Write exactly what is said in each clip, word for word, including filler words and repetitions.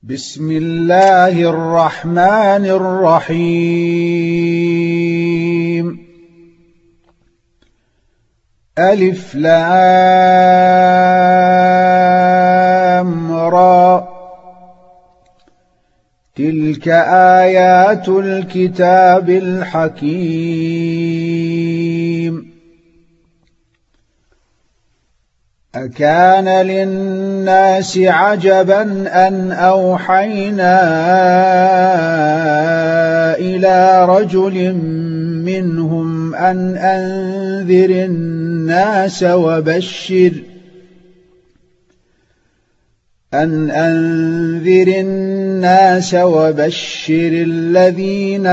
بسم الله الرحمن الرحيم. ألف لام را، تلك آيات الكتاب الحكيم. أكان للناس عجبا أن أوحينا إلى رجل منهم أن أنذر الناس وبشر أن أنذر الناس وبشر الذين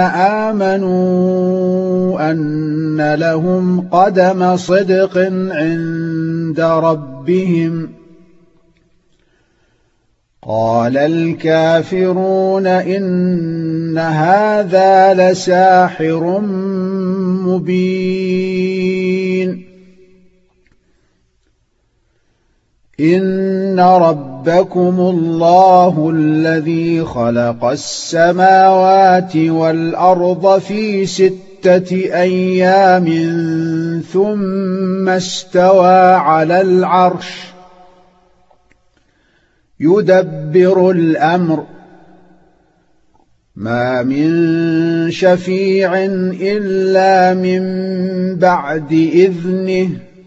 آمنوا أن لهم قدم صدق عند ربهم. قال الكافرون إن هذا لساحر مبين. إن ربكم الله الذي خلق السماوات والأرض في ستة أيام ثم استوى على العرش يدبر الأمر ما من شفيع إلا من بعد إذنه.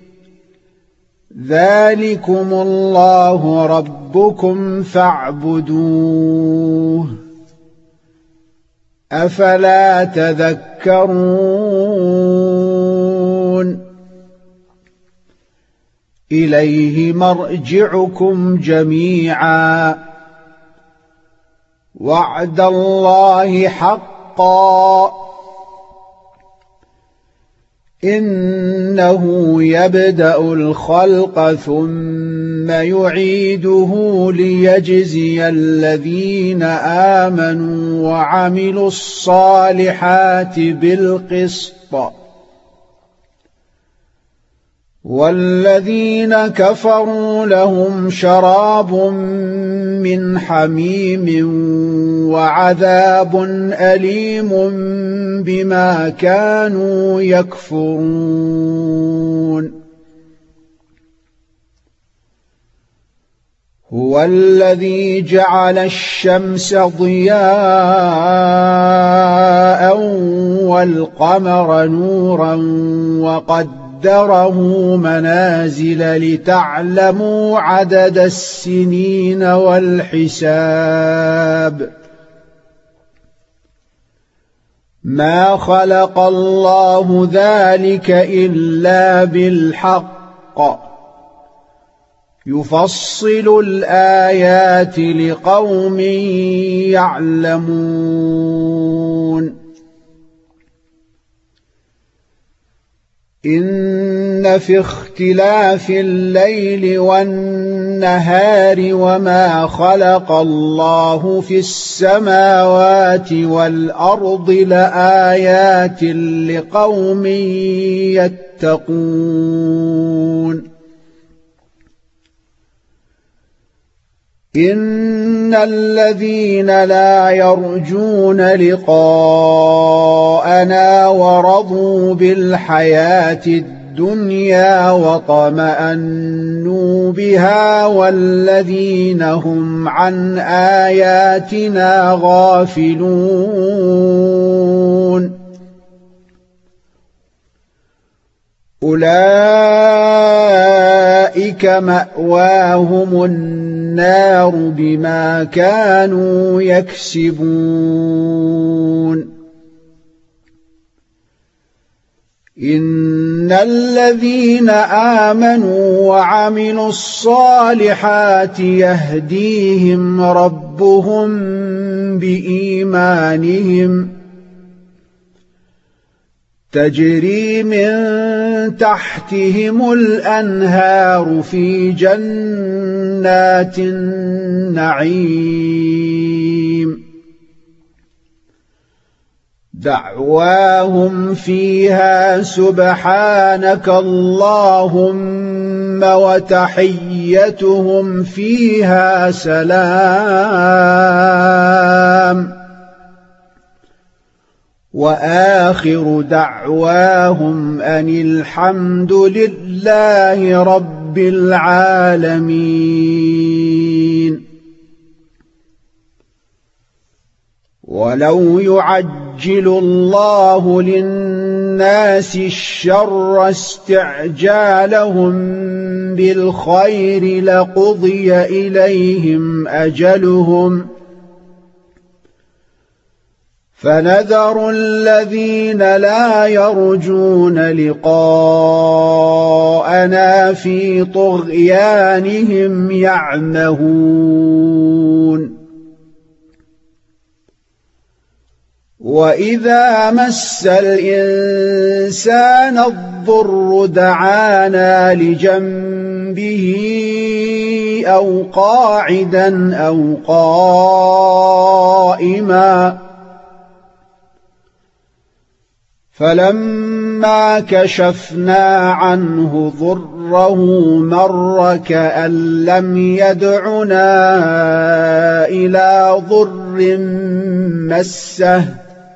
ذلكم الله ربكم فاعبدوه أفلا تذكرون. إليه مرجعكم جميعا وعد الله حقا إنه يبدأ الخلق ثم يعيده ليجزي الذين آمنوا وعملوا الصالحات بالقسط، والذين كفروا لهم شراب من حميم وعذاب أليم بما كانوا يكفرون. هو الذي جعل الشمس ضياء والقمر نورا وقدره قدره منازل لتعلموا عدد السنين والحساب. ما خلق الله ذلك إلا بالحق يفصل الآيات لقوم يعلمون. إن في اختلاف الليل والنهار وما خلق الله في السماوات والأرض لآيات لقوم يتقون. إن الذين لا يرجون لقاءنا ورضوا بالحياة الدنيا وطمأنوا بها والذين هم عن آياتنا غافلون أولئك مأواهم النار بما كانوا يكسبون. إن الذين آمنوا وعملوا الصالحات يهديهم ربهم بإيمانهم تجري من تحتهم الأنهار في جنات النعيم دعواهم فيها سبحانك اللهم وتحيتهم فيها سلام وآخر دعواهم أن الحمد لله رب العالمين. ولو يعجل الله للناس الشر استعجالهم بالخير لقضي إليهم أجلهم فنذر الذين لا يرجون لقاءنا في طغيانهم يعمهون. وإذا مس الإنسان الضر دعانا لجنبه أو قاعدا أو قائما فلما كشفنا عنه ضره مر كأن لم يدعنا إلى ضر مسه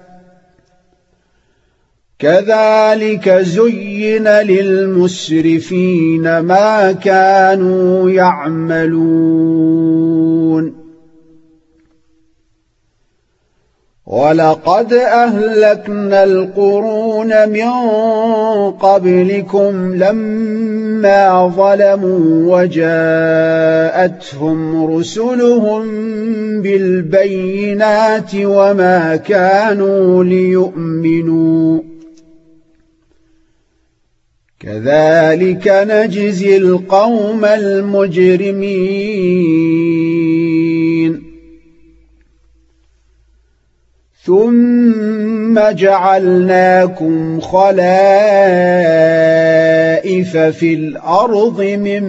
كذلك زين للمسرفين ما كانوا يعملون. ولقد أهلكنا القرون من قبلكم لما ظلموا وجاءتهم رسلهم بالبينات وما كانوا ليؤمنوا كذلك نجزي القوم المجرمين. ثم جعلناكم خلائف في الأرض من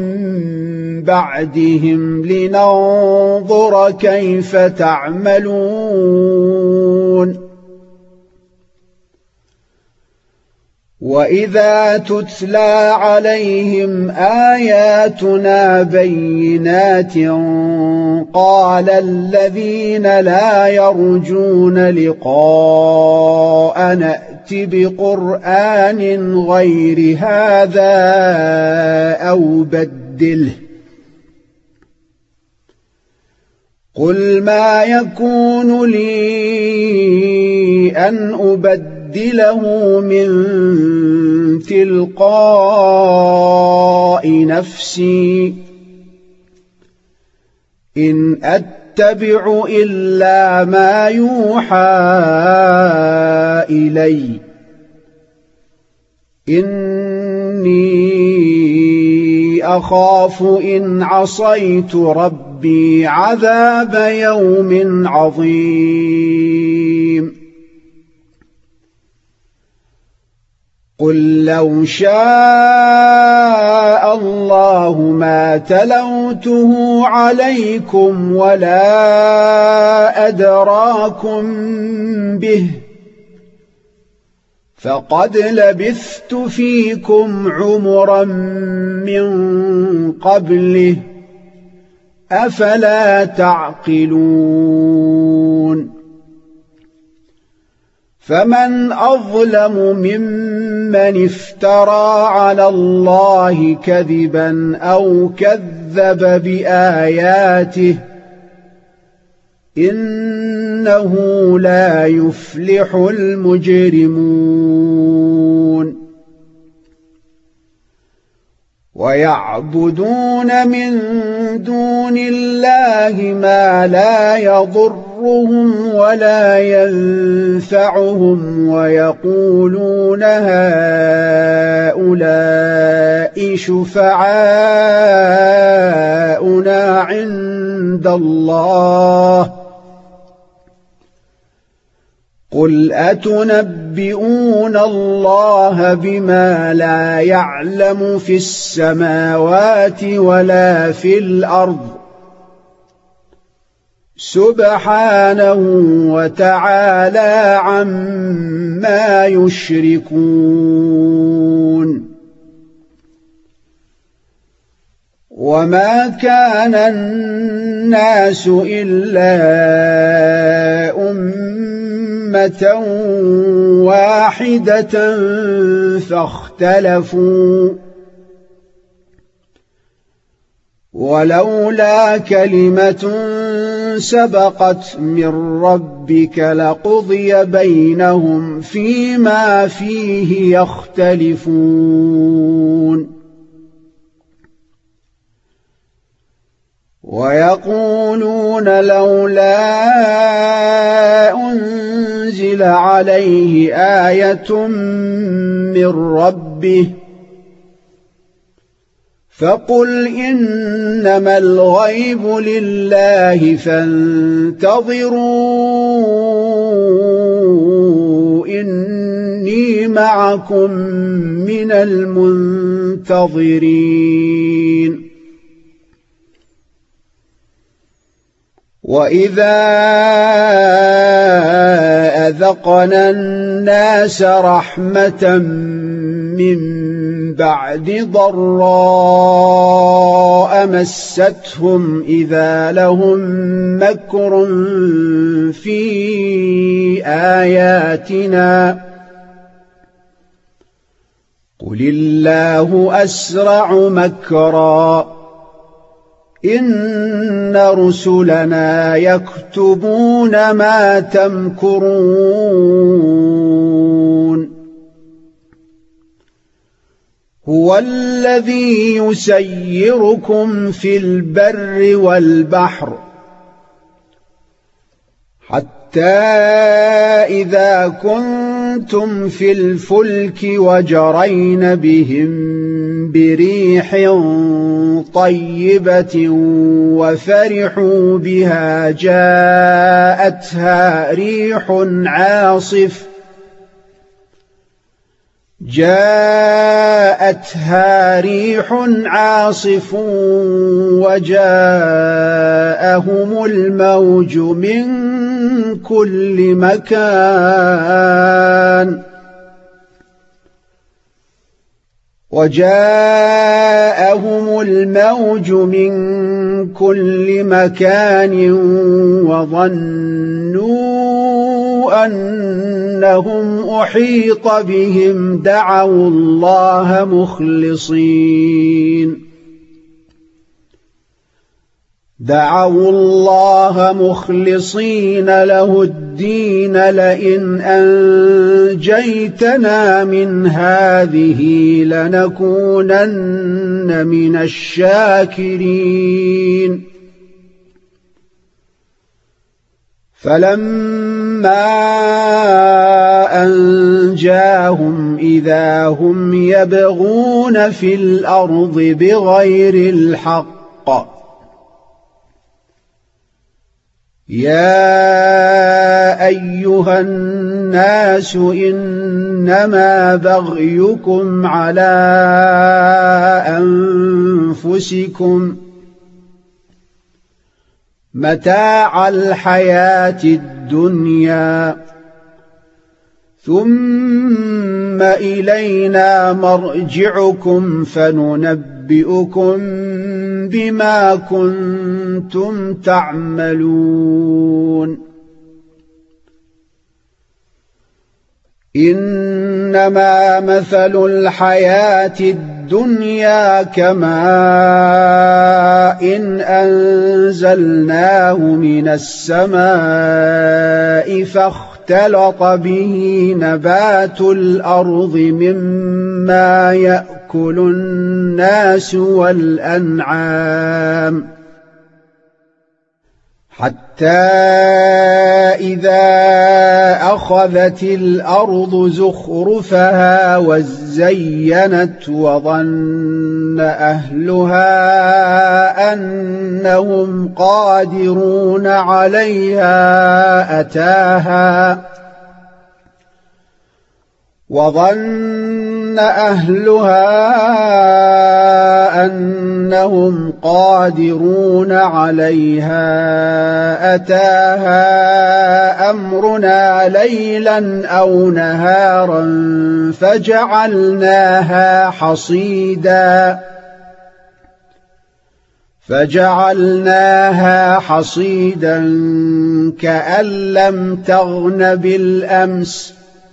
بعدهم لننظر كيف تعملون. وإذا تتلى عليهم آياتنا بينات قال الذين لا يرجون لقاء نأت بقرآن غير هذا أو بدله قل ما يكون لي أن أبدله من تلقاء نفسي إن أتبع إلا ما يوحى إلي إني أخاف إن عصيت ربي عذاب يوم عظيم. قل لو شاء الله ما تلوته عليكم ولا أدراكم به فقد لبثت فيكم عمرا من قبله أفلا تعقلون. فمن أظلم ممن افترى على الله كذبا أو كذب بآياته إنه لا يفلح المجرمون. ويعبدون من دون الله ما لا يضرهم ولا ينفعهم ويقولون هؤلاء شفعاؤنا عند الله قل أتنبئون الله بما لا يعلم في السماوات ولا في الأرض سبحانه وتعالى عما يشركون. وما كان الناس إلا أمة أمة واحدة فاختلفوا ولولا كلمة سبقت من ربك لقضي بينهم فيما فيه يختلفون ويقولون لولا أنزل عليه آية من ربه فقل إنما الغيب لله فانتظروا إني معكم من المنتظرين وإذا أذقنا الناس رحمة من بعد ضراء مستهم إذا لهم مكر في آياتنا قل الله أسرع مكرا إن رسلنا يكتبون ما تمكرون هو الذي يسيركم في البر والبحر حتى إذا كنتم في الفلك وجرين بهم بريح طيبة وفرحوا بها جاءتها ريح عاصف جاءتها ريح عاصف وجاءهم الموج من كل مكان وجاءهم الموج من كل مكان وظنوا أنهم أحيط بهم دعوا الله مخلصين دعوا الله مخلصين له الدين لئن أنجيتنا من هذه لنكونن من الشاكرين فلما أنجاهم إذا هم يبغون في الأرض بغير الحق يا أيها الناس إنما بغيكم على أنفسكم متاع الحياة الدنيا ثم إلينا مرجعكم فننبئكم بما كنتم تعملون إنما مثل الحياة الدنيا كماء إن أنزلناه من السماء فاختلط به نبات الأرض مما يأكل الناس والأنعام حتى إذا أخذت الأرض زخرفها وزينت وظن أهلها أنهم قادرون عليها أتاها وظن أهلها أنهم قادرون عليها أتاها أمرنا ليلا أو نهارا فجعلناها حصيدا فجعلناها حصيدا كأن لم تغن بالأمس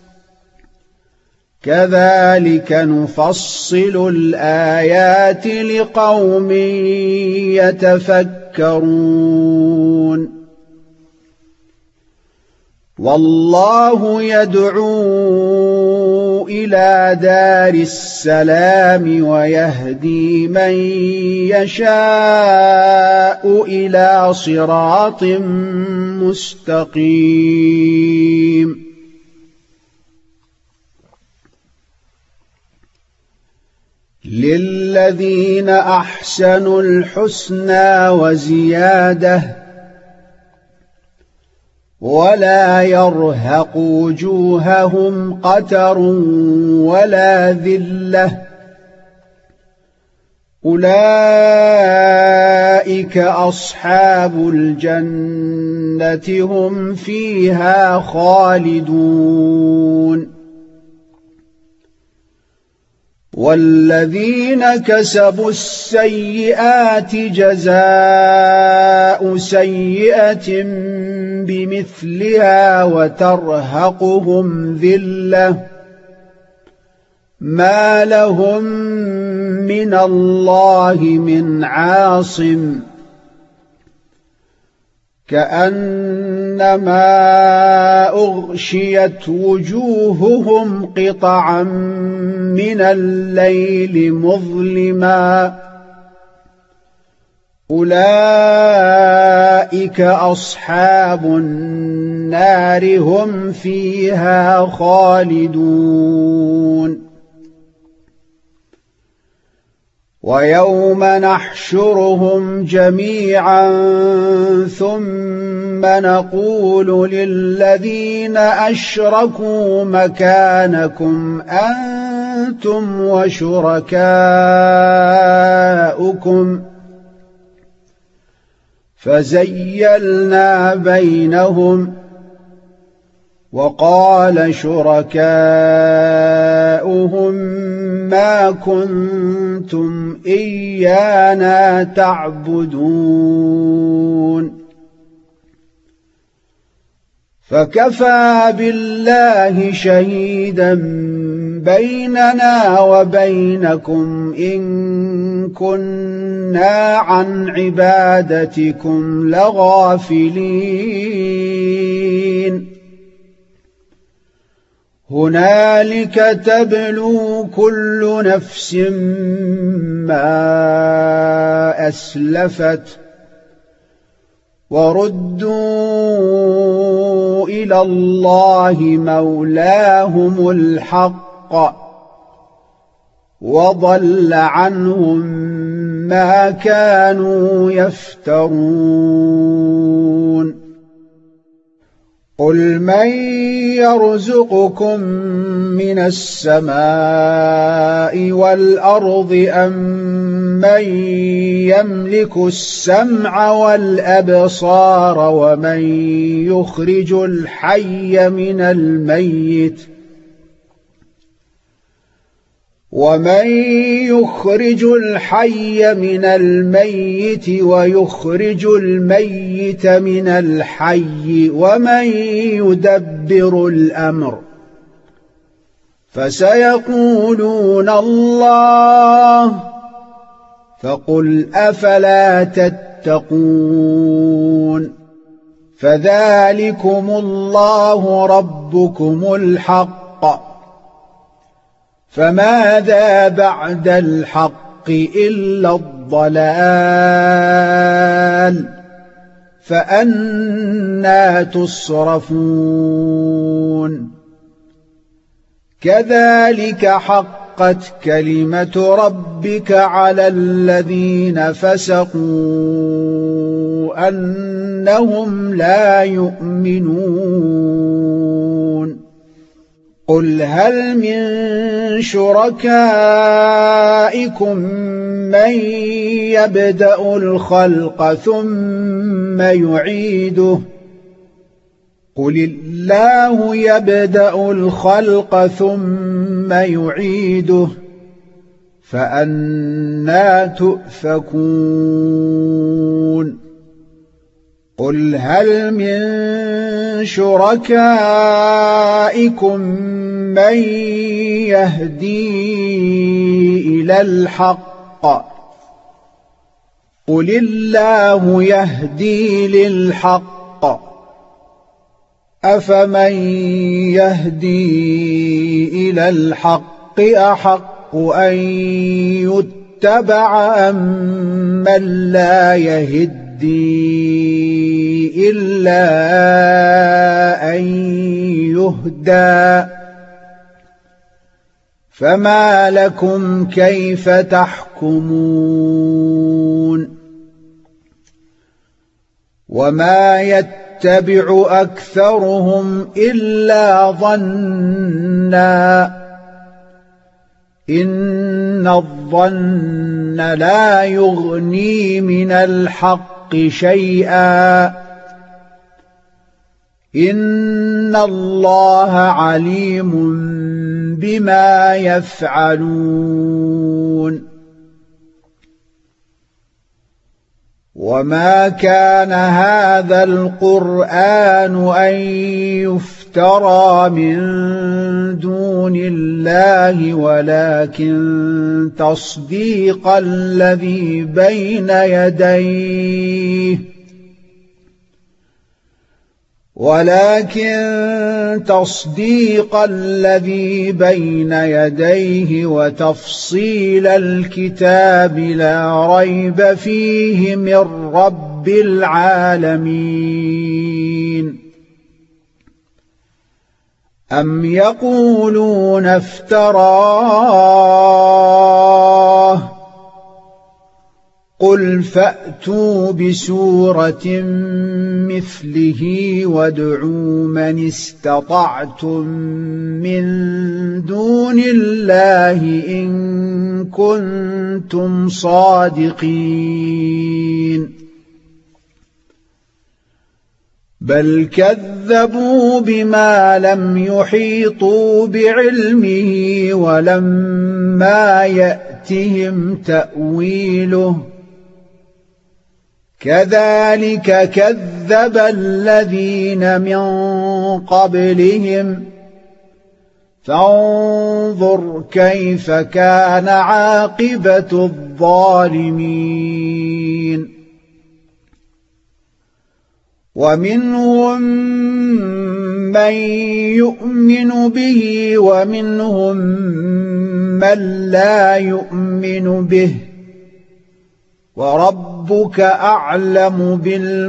كذلك نفصل الآيات لقوم يتفكرون والله يدعو إلى دار السلام ويهدي من يشاء إلى صراط مستقيم للذين أحسنوا الحسنى وزيادة ولا يرهق وجوههم قتر ولا ذلة أولئك أصحاب الجنة هم فيها خالدون والذين كسبوا السيئات جزاء سيئة بمثلها وترهقهم ذلة ما لهم من الله من عاصم كأنما أغشيت وجوههم قطعا من الليل مظلما أولئك أصحاب النار هم فيها خالدون ويوم نحشرهم جميعا ثم نقول للذين أشركوا مكانكم أنتم وشركاؤكم فزيلنا بينهم وقال شركاؤهم ما كنتم إيانا تعبدون فكفى بالله شهيدا بيننا وبينكم إن كنا عن عبادتكم لغافلين هنالك تبلو كل نفس ما أسلفت وردوا إلى الله مولاهم الحق وضل عنهم ما كانوا يفترون قل من يرزقكم من السماء والأرض أم من يملك السمع والأبصار ومن يخرج الحي من الميت ومن يخرج الحي من الميت ويخرج الميت من الحي ومن يدبر الأمر فسيقولون الله فقل أفلا تتقون فذلكم الله ربكم الحق فماذا بعد الحق إلا الضلال فأنى تصرفون كذلك حقت كلمة ربك على الذين فسقوا أنهم لا يؤمنون قل هل من شركائكم من يبدأ الخلق ثم يعيده قل الله يبدأ الخلق ثم يعيده فأنى تؤفكون قل هل من شركائكم من يهدي إلى الحق قل الله يهدي للحق أفمن يهدي إلى الحق أحق أن يتبع أم من لا يهدي إلا أن يهدى فما لكم كيف تحكمون وما يتبع أكثرهم إلا ظنا إن الظن لا يغني من الحق شيئا إن الله عليم بما يفعلون وما كان هذا القرآن أن يفترى من دون الله ولكن تصديق الذي بين يديه ولكن تصديق الذي بين يديه وتفصيل الكتاب لا ريب فيه من رب العالمين أم يقولون افتراه قل فأتوا بسورة مثله وادعوا من استطعتم من دون الله إن كنتم صادقين بل كذبوا بما لم يحيطوا بعلمه ولما يأتهم تأويله كذلك كذب الذين من قبلهم فانظر كيف كان عاقبة الظالمين ومنهم من يؤمن به ومنهم من لا يؤمن به وربك أعلم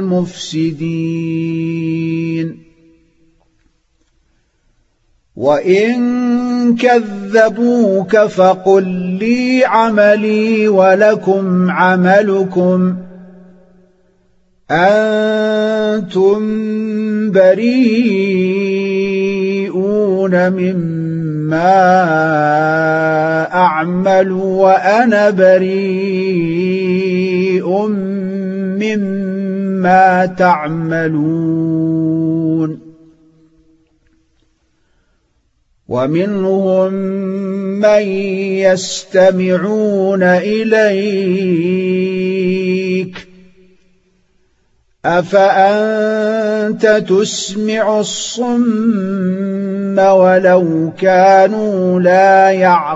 بالمفسدين وإن كذبوك فقل لي عملي ولكم عملكم أنتم بريئون مما أعمل وأنا بريء مما تعملون ومنهم من يستمعون إليك أفأنت تسمع الصم ولو كانوا لا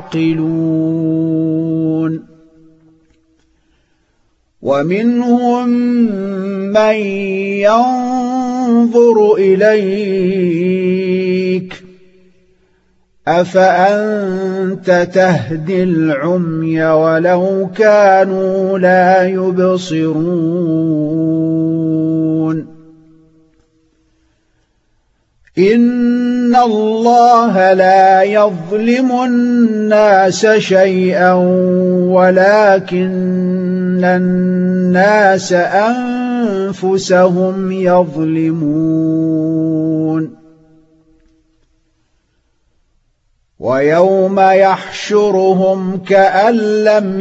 يعقلون ومنهم من ينظر إليك أفأنت تهدي العمي ولو كانوا لا يبصرون إن الله لا يظلم الناس شيئا ولكن الناس أنفسهم يظلمون ويوم يحشرهم كأن لم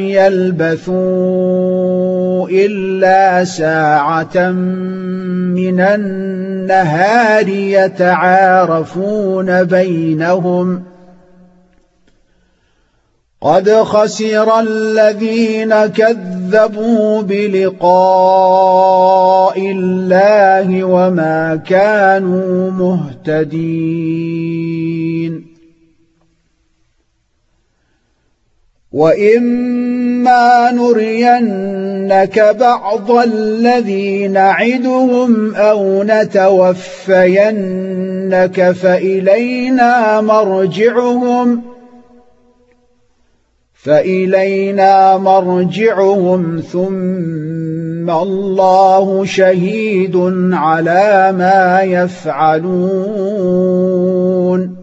يلبثوا إلا ساعة من النهار يتعارفون بينهم قد خسر الذين كذبوا بلقاء الله وما كانوا مهتدين وإما نرينك بعض الذي نعدهم أو نتوفينك فإلينا مرجعهم فإلينا مرجعهم ثم الله شهيد على ما يفعلون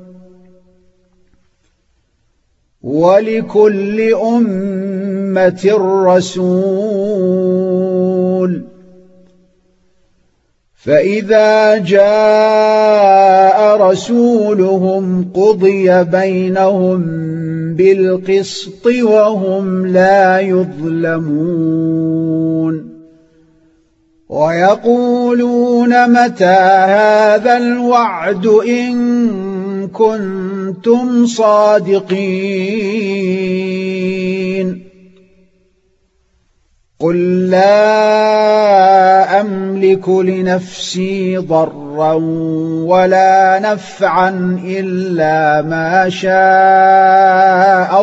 ولكل أمة رسول فإذا جاء رسولهم قضي بينهم بالقسط وهم لا يظلمون ويقولون متى هذا الوعد إن كنتم صادقين قل لا أملك لنفسي ضرا ولا نفعا إلا ما شاء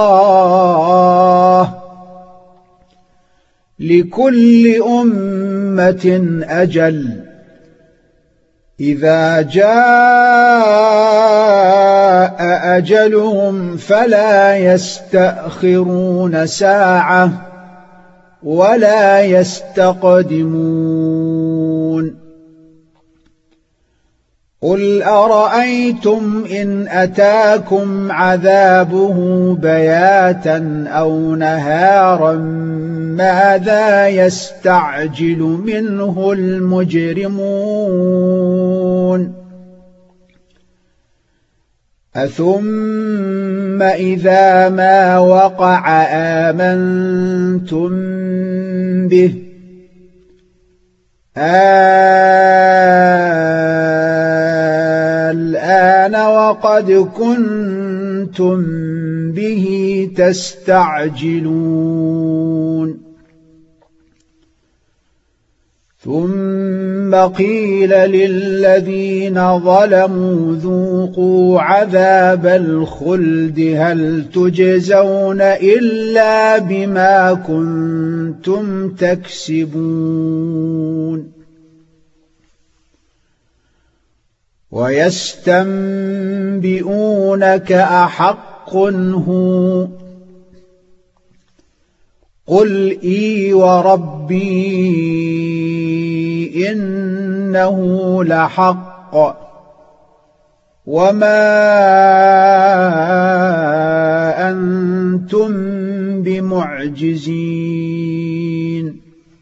الله لكل أمة أجل إذا جاء أجلهم فلا يستأخرون ساعة ولا يستقدمون قل أرأيتم إن أتاكم عذابه بياتا أو نهارا ماذا يستعجل منه المجرمون أثم إذا ما وقع آمنتم به الآن وقد كنتم به تستعجلون ثم قيل للذين ظلموا ذوقوا عذاب الخلد هل تجزون إلا بما كنتم تكسبون ويستنبئونك أحق هو قل إي وربي إنه لحق وما أنتم بمعجزين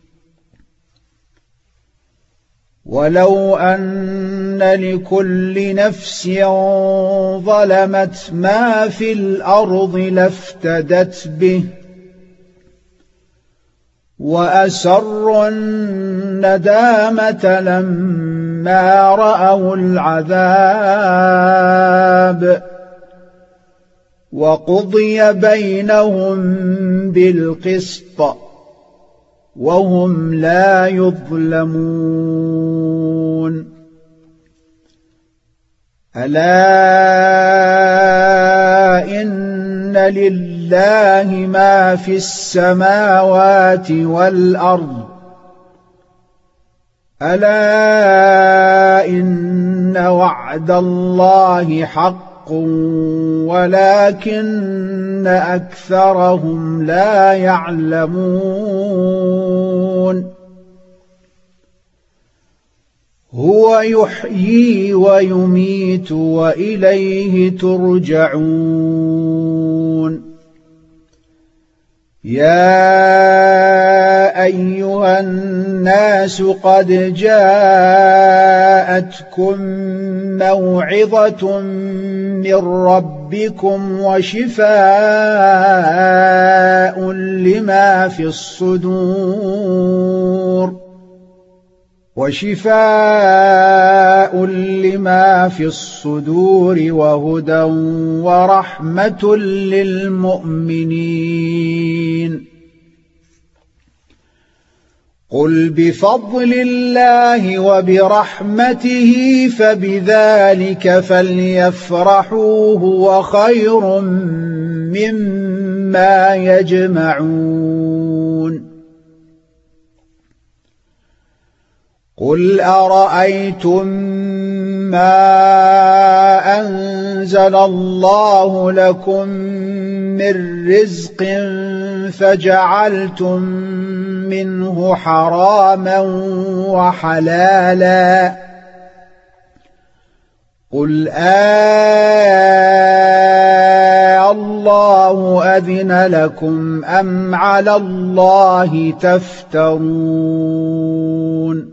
ولو أن لكل نفس ظلمت ما في الأرض لافتدت به وأسروا الندامة لما رأوا العذاب وقضي بينهم بالقسط وهم لا يظلمون ألا إن لله ما في السماوات والأرض ألا إن وعد الله حق ولكن أكثرهم لا يعلمون هو يحيي ويميت وإليه ترجعون يا أيها الناس قد جاءتكم موعظة من ربكم وشفاء لما في الصدور وشفاء لما في الصدور وهدى ورحمة للمؤمنين. قل بفضل الله وبرحمته فبذلك فليفرحوا هو خير مما يجمعون. قل أرأيتم ما أنزل الله لكم من رزق فجعلتم منه حراما وحلالا قل آه الله أذن لكم أم على الله تفترون.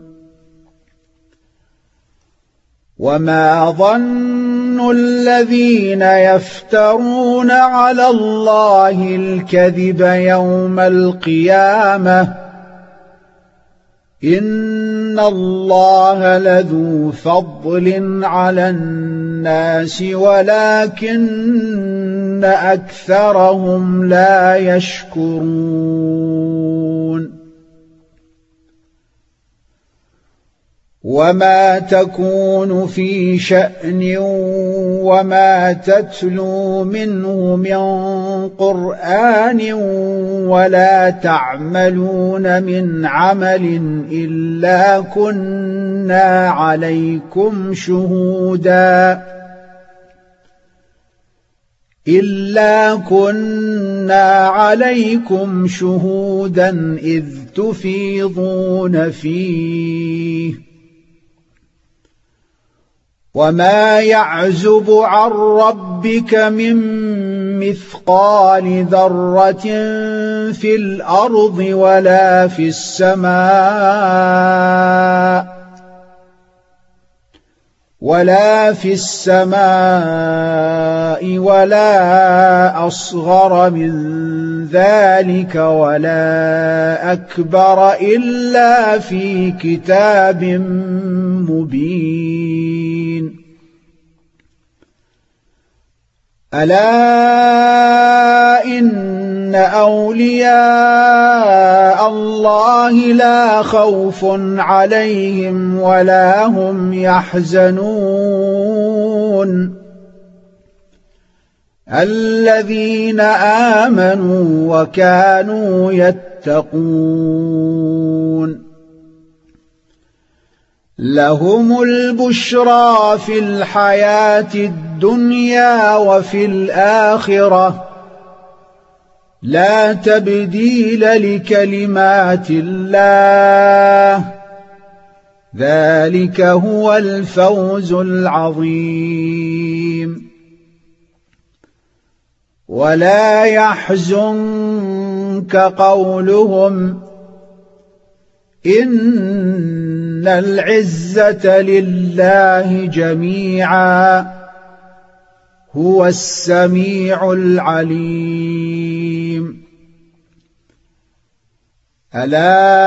وما ظن الذين يفترون على الله الكذب يوم القيامة إن الله لذو فضل على الناس ولكن أكثرهم لا يشكرون. وما تكون في شأن وما تتلو منه من قرآن ولا تعملون من عمل إلا كنا عليكم شهودا إلا كنا عليكم شهودا إذ تفيضون فيه. وما يعزب عن ربك من مثقال ذرة في الأرض ولا في السماء ولا في السماء ولا أصغر من ذلك ولا أكبر إلا في كتاب مبين. ألا إن أولياء الله لا خوف عليهم ولا هم يحزنون الذين آمنوا وكانوا يتقون. لهم البشرى في الحياة الدنيا وفي الآخرة لا تبديل لكلمات الله ذلك هو الفوز العظيم. ولا يحزنك قولهم إن العزة لله جميعا هو السميع العليم. ألا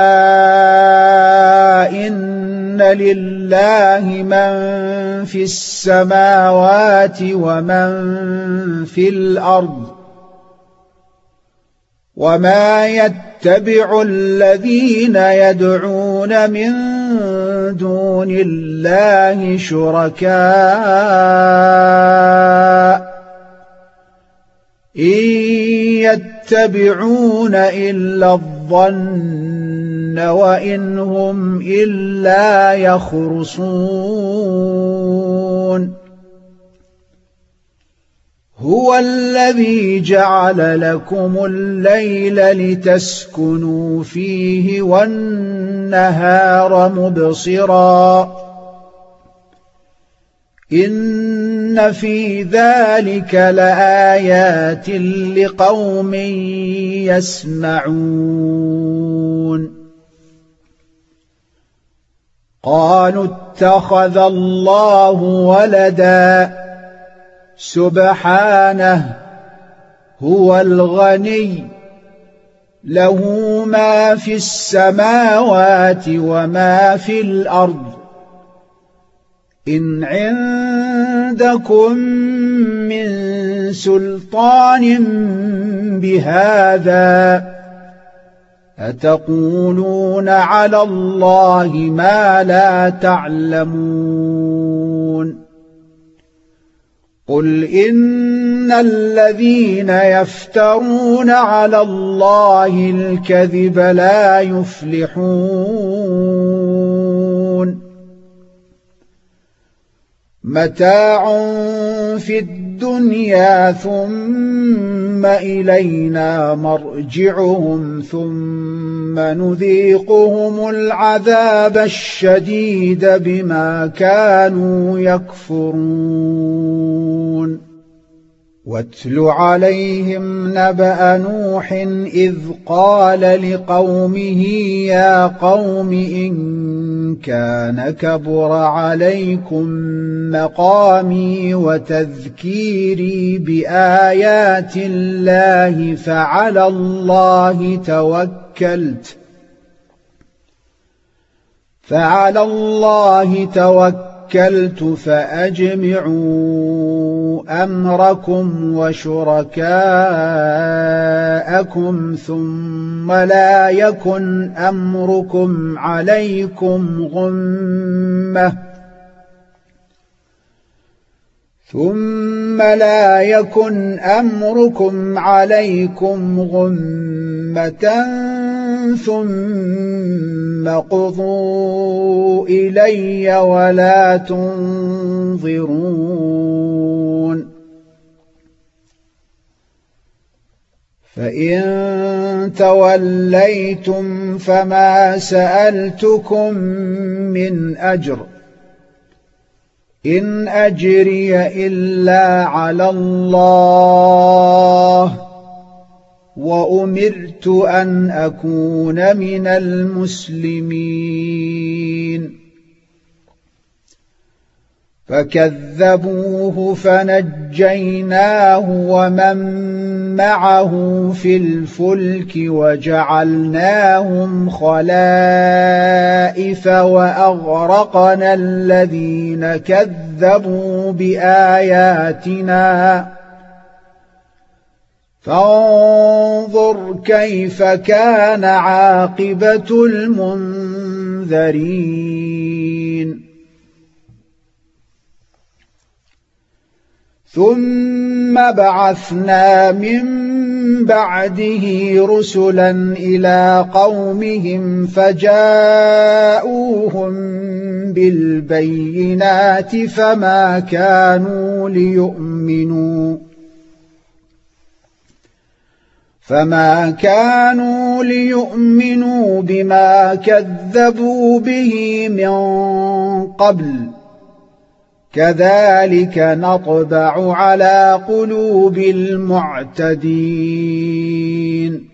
إن لله من في السماوات ومن في الأرض وما يتبع الذين يدعون من دون الله شركاء إن يتبعون إلا الظن وإن هم إلا يخرصون. هو الذي جعل لكم الليل لتسكنوا فيه والنهار مبصرا إن في ذلك لآيات لقوم يسمعون. قالوا اتخذ الله ولدا سبحانه هو الغني له ما في السماوات وما في الأرض إن عندكم من سلطان بهذا أتقولون على الله ما لا تعلمون قل إن الذين يفترون على الله الكذب لا يفلحون متاع في الدنيا ثم إلينا مرجعهم ثم نذيقهم العذاب الشديد بما كانوا يكفرون واتل عليهم نبأ نوح إذ قال لقومه يا قوم إن كان كبر عليكم مقامي وتذكيري بآيات الله فعلى الله توكلت فعلى الله توكلت فأجمعوا أمركم وشركاءكم ثم لا يكن أمركم عليكم غمة ثم لا يكن أمركم عليكم غمة ثم قضوا إلي ولا تنظرون فإن توليتم فما سألتكم من أجر إن أجري إلا على الله وأمرت أن أكون من المسلمين فكذبوه فنجيناه ومن معه في الفلك وجعلناهم خلائف وأغرقنا الذين كذبوا بآياتنا فانظر كيف كان عاقبة المنذرين ثم بعثنا من بعده رسلا إلى قومهم فجاءوهم بالبينات فما كانوا ليؤمنوا فما كانوا ليؤمنوا بما كذبوا به من قبل كذلك نطبع على قلوب المعتدين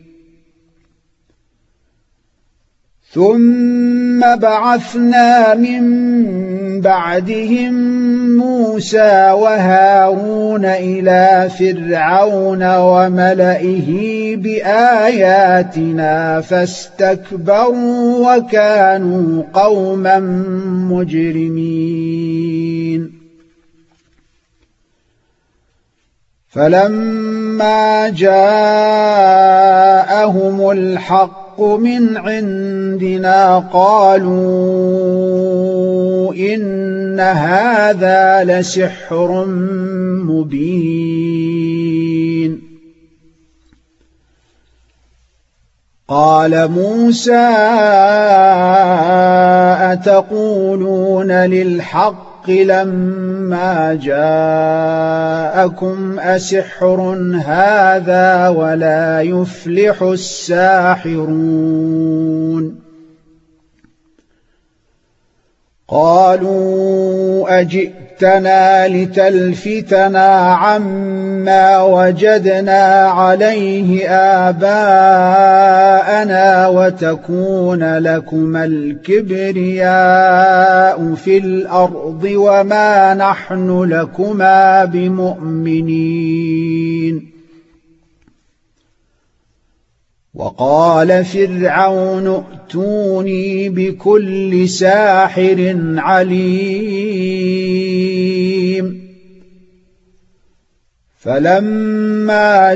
ثم بعثنا من بعدهم موسى وهارون إلى فرعون وملئه بآياتنا فاستكبروا وكانوا قوما مجرمين فلما جاءهم الحق من عندنا قالوا إن هذا لسحر مبين قال موسى أتقولون للحق لما جاءكم أسحر هذا ولا يفلح الساحرون قالوا أجئتنا لتلفتنا عما وجدنا عليه آباءنا وتكون لكما الكبرياء في الأرض وما نحن لكما بمؤمنين وقال فرعون ائتوني بكل ساحر عليم فلما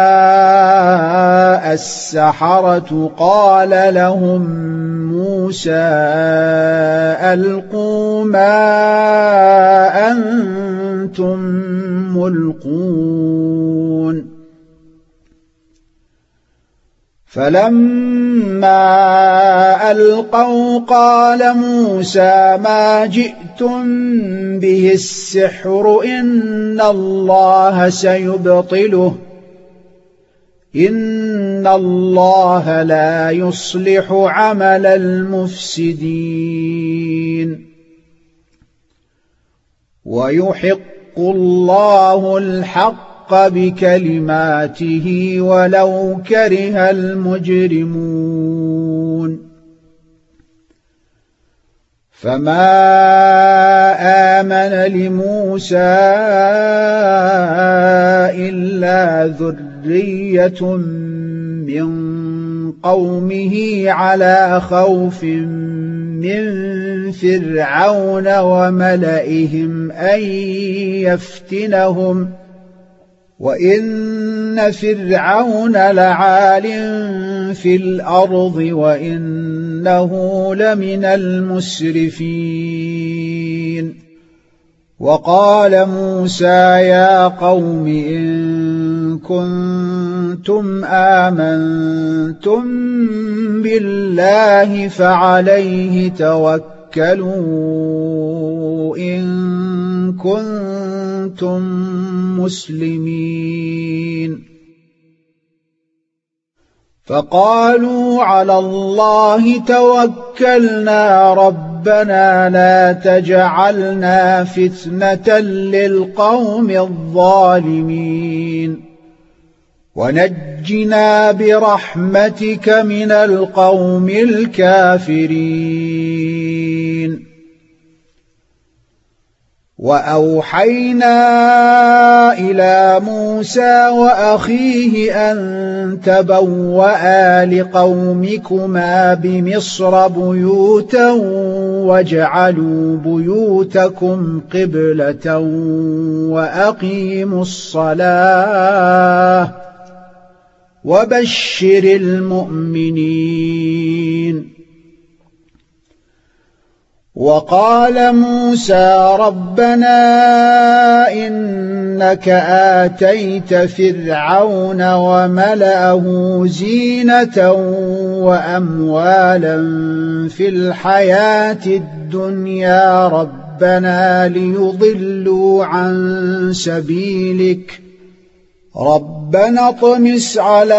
جاء السحرة قال لهم موسى ألقوا ما أنتم ملقون فلما ألقوا قال موسى ما جئتم به السحر إن الله سيبطله إن الله لا يصلح عمل المفسدين ويحق الله الحق بكلماته ولو كره المجرمون فما آمن لموسى إلا ذرية من قومه على خوف من فرعون وملئهم أن يفتنهم وإن فرعون لعال في الأرض وإنه لمن المسرفين وقال موسى يا قوم إن كنتم آمنتم بالله فعليه توكلوا إن كنتم مسلمين فقالوا على الله توكلنا ربنا لا تجعلنا فتنة للقوم الظالمين ونجنا برحمتك من القوم الكافرين وأوحينا إلى موسى وأخيه أن تبوأ لقومكما بمصر بيوتا واجعلوا بيوتكم قبلة وأقيموا الصلاة وبشر المؤمنين وقال موسى ربنا إنك آتيت فرعون وملأه زينة وأموالا في الحياة الدنيا ربنا ليضلوا عن سبيلك ربنا اطمس على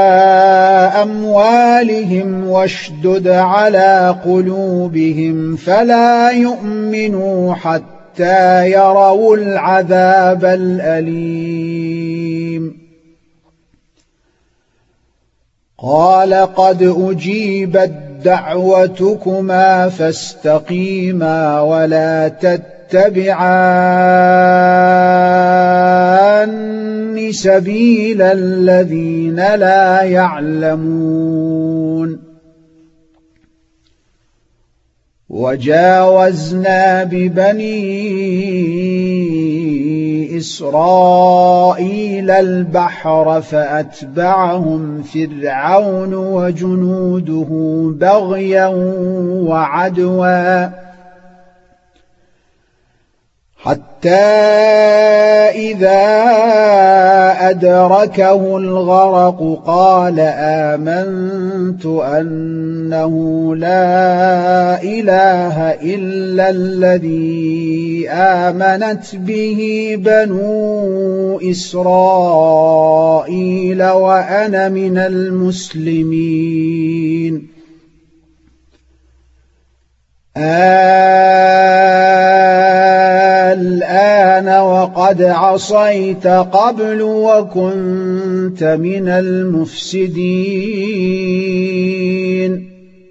أموالهم واشدد على قلوبهم فلا يؤمنوا حتى يروا العذاب الأليم قال قد أجيبت دعوتكما فاستقيما ولا تتبعان سبيل الذين لا يعلمون وجاوزنا ببني إسرائيل البحر فأتبعهم فرعون وجنوده بغيا وعدوا حتى إذا أدركه الغرق قال آمنت أنه لا إله إلا الذي آمنت به بنو إسرائيل وأنا من المسلمين الآن وقد عصيت قبل وكنت من المفسدين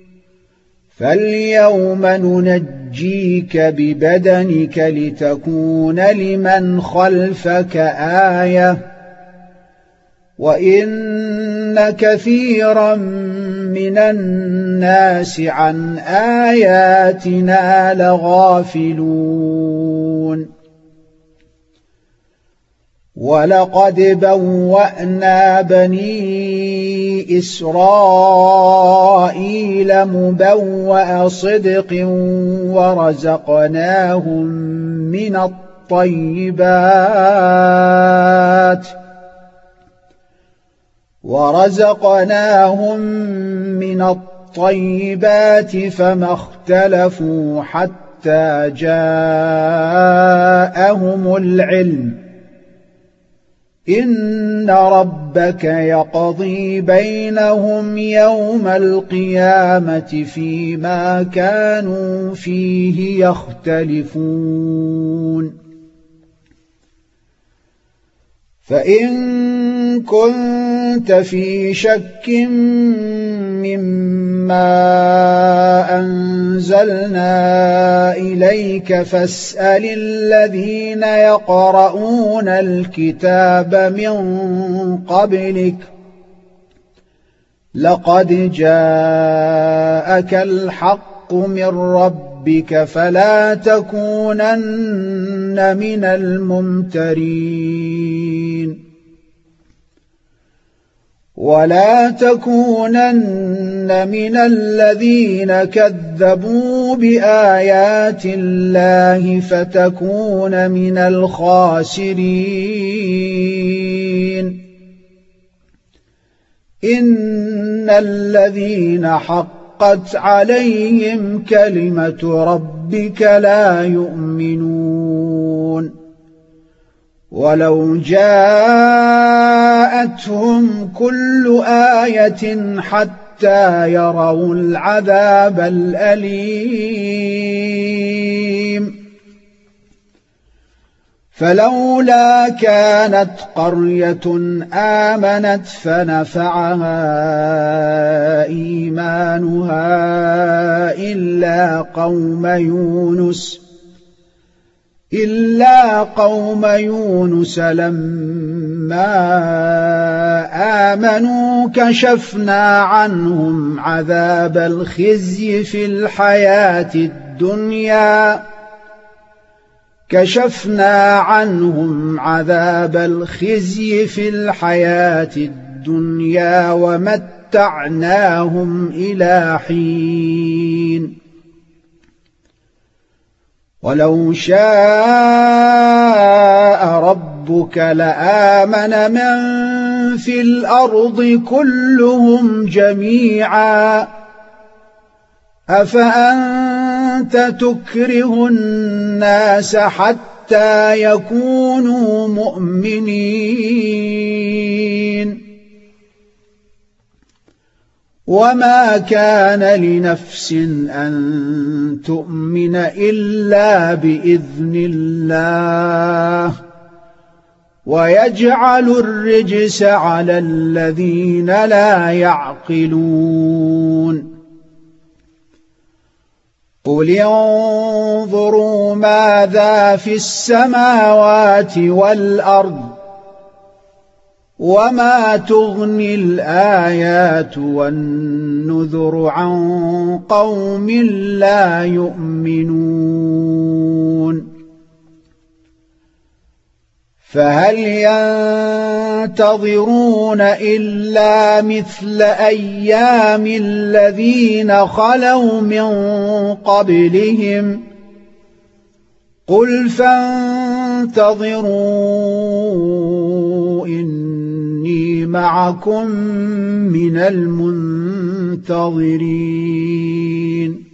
فاليوم ننجيك ببدنك لتكون لمن خلفك آية وإن كثيرا من الناس عن آياتنا لغافلون ولقد بوأنا بني إسرائيل مبوأ صدق ورزقناهم من الطيبات ورزقناهم من الطيبات فما اختلفوا حتى جاءهم العلم إن ربك يقضي بينهم يوم القيامة فيما كانوا فيه يختلفون فإن كنت في شك مما أنزلنا إليك فاسأل الذين يقرؤون الكتاب من قبلك لقد جاءك الحق من ربك فلا تكونن من الممترين ولا تكونن من الذين كذبوا بآيات الله فتكون من الخاسرين إن الذين حقت عليهم كلمة ربك لا يؤمنون ولو جاءتهم كل آية حتى يروا العذاب الأليم فلولا كانت قرية آمنت فنفعها إيمانها إلا قوم يونس إلا قوم يونس لما آمنوا كشفنا عنهم عذاب الخزي في الحياة الدنيا كشفنا عنهم عذاب الخزي في الحياة الدنيا ومتعناهم إلى حين ولو شاء ربك لآمن من في الأرض كلهم جميعا أفأنت تكره الناس حتى يكونوا مؤمنين وما كان لنفس أن تؤمن إلا بإذن الله ويجعل الرجس على الذين لا يعقلون قل انظروا ماذا في السماوات والأرض وما تغني الآيات والنذر عن قوم لا يؤمنون فهل ينتظرون إلا مثل أيام الذين خلوا من قبلهم قل فانتظروا إني معكم من المنتظرين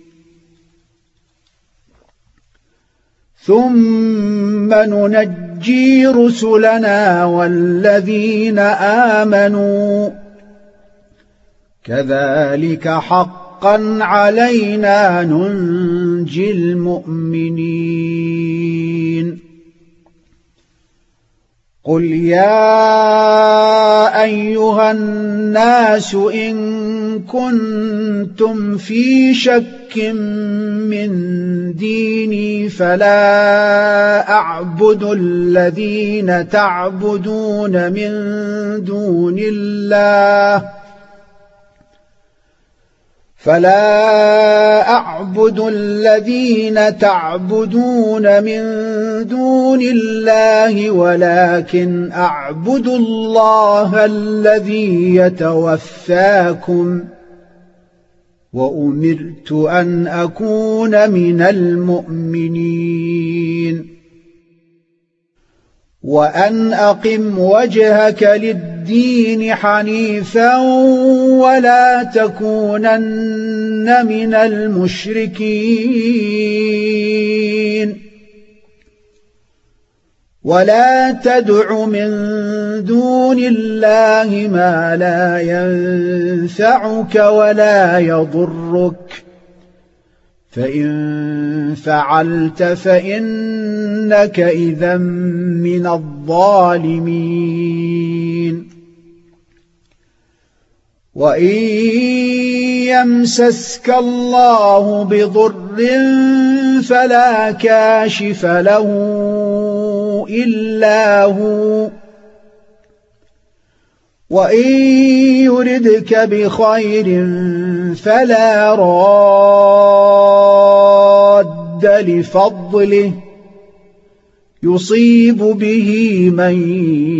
ثم ننجي رسلنا والذين آمنوا كذلك حقا علينا ننجي المؤمنين قل يا أيها الناس إن كنتم في شك من ديني فلا أعبد الذين تعبدون من دون الله فلا أعبد الذين تعبدون من دون الله ولكن أعبد الله الذي يتوفاكم وأمرت أن أكون من المؤمنين وأن أقم وجهك للدين حنيفا ولا تكونن من المشركين ولا تدع من دون الله ما لا ينفعك ولا يضرك فإن فعلت فإنك إذا من الظالمين وإن يمسسك الله بضر فلا كاشف له إلا هو وإن يردك بخير فلا راد لفضله يصيب به من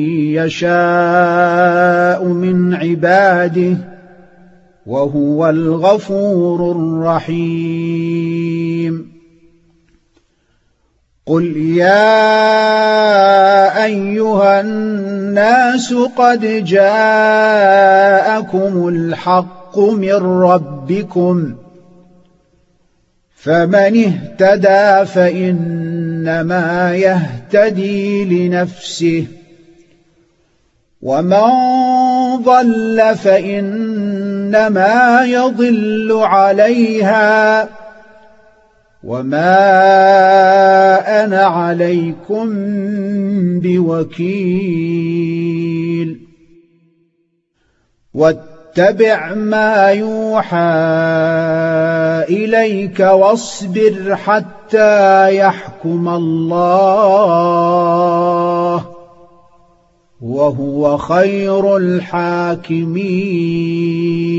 يشاء من عباده وهو الغفور الرحيم قل يا أيها الناس قد جاءكم الحق من ربكم فمن اهتدى فإنما يهتدي لنفسه ومن ضل فإنما يضل عليها وما أنا عليكم بوكيل واتبع ما يوحى إليك واصبر حتى يحكم الله وهو خير الحاكمين